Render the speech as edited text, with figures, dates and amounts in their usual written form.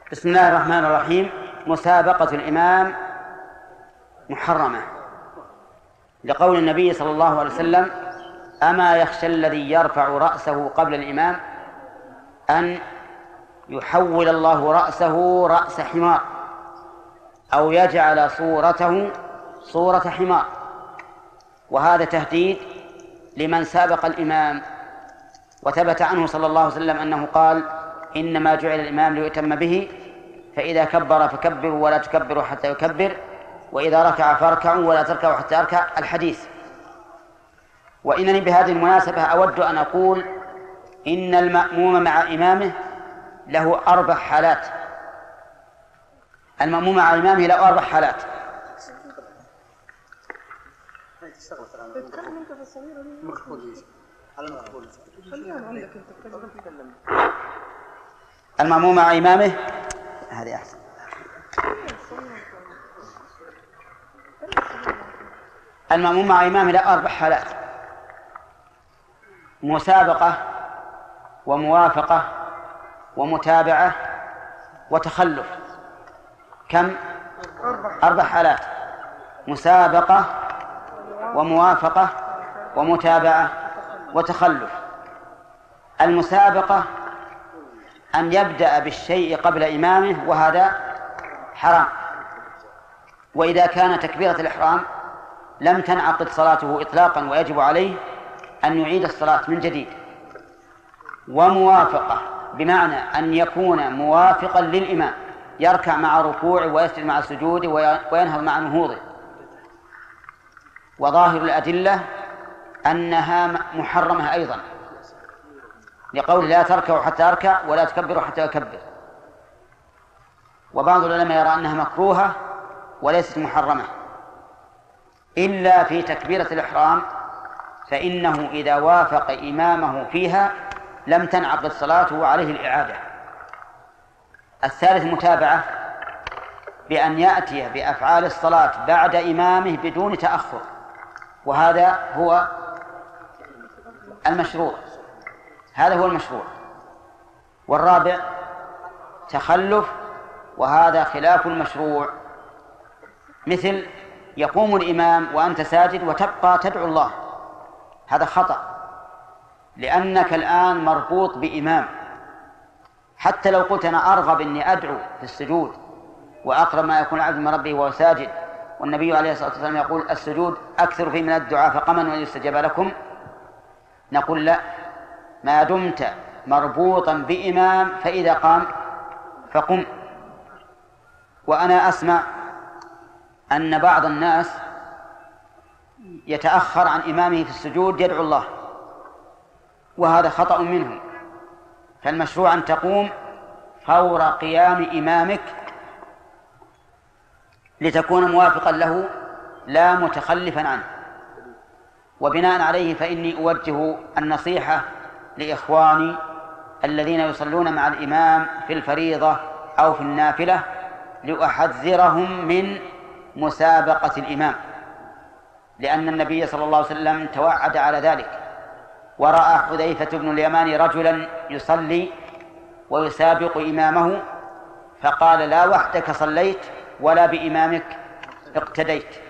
بسم الله الرحمن الرحيم. مسابقة الإمام محرمة، لقول النبي صلى الله عليه وسلم: أما يخشى الذي يرفع رأسه قبل الإمام أن يحول الله رأسه رأس حمار أو يجعل صورته صورة حمار. وهذا تهديد لمن سابق الإمام. وثبت عنه صلى الله عليه وسلم أنه قال: إنما جعل الإمام ليؤتم به، فإذا كبر فكبروا ولا تكبروا حتى يكبر، وإذا ركع فاركعوا ولا تركعوا حتى يركع، الحديث. وإنني بهذه المناسبة أود أن أقول إن المأموم مع إمامه له 4 حالات. المأموم مع إمامه له 4 حالات. المأموم مع إمامه، هذه أحسن. المأموم مع إمامه له 4 حالات: مسابقة، وموافقة، ومتابعة، وتخلف. كم؟ 4 حالات: مسابقة، وموافقة، ومتابعة، وتخلف. المسابقة أن يبدأ بالشيء قبل إمامه، وهذا حرام. وإذا كان تكبيرة الإحرام لم تنعقد صلاته إطلاقا، ويجب عليه أن يعيد الصلاة من جديد. وموافقة بمعنى أن يكون موافقا للإمام، يركع مع ركوعه ويسجد مع سجوده وينهض مع نهوضه. وظاهر الأدلة أنها محرمة أيضا، لقول: لا تركعوا حتى أركع ولا تكبروا حتى أكبر. وبعض العلماء يرى أنها مكروهة وليست محرمة، إلا في تكبيرة الإحرام، فإنه إذا وافق إمامه فيها لم تنعقد صلاته وعليه الإعادة. الثالث متابعة، بأن يأتي بأفعال الصلاة بعد إمامه بدون تأخر، وهذا هو المشروع. هذا هو المشروع. والرابع تخلف، وهذا خلاف المشروع، مثل يقوم الإمام وأنت ساجد وتبقى تدعو الله، هذا خطأ، لأنك الآن مربوط بإمام. حتى لو قلت أنا أرغب أني أدعو في السجود، وأقرب ما يكون العبد من ربه وهو ساجد، والنبي عليه الصلاة والسلام يقول: السجود أكثر فيه من الدعاء فقمن وأن يستجاب لكم، نقول: لا، ما دمت مربوطا بإمام فإذا قام فقم. وأنا أسمع أن بعض الناس يتأخر عن إمامه في السجود يدعو الله، وهذا خطأ منهم. فالمشروع أن تقوم فور قيام إمامك لتكون موافقا له لا متخلفا عنه. وبناء عليه فإني أوجه النصيحة لإخواني الذين يصلون مع الإمام في الفريضة أو في النافلة، لأحذرهم من مسابقة الإمام، لأن النبي صلى الله عليه وسلم توعد على ذلك. ورأى حذيفة بن اليمان رجلا يصلي ويسابق إمامه، فقال: لا وحدك صليت ولا بإمامك اقتديت.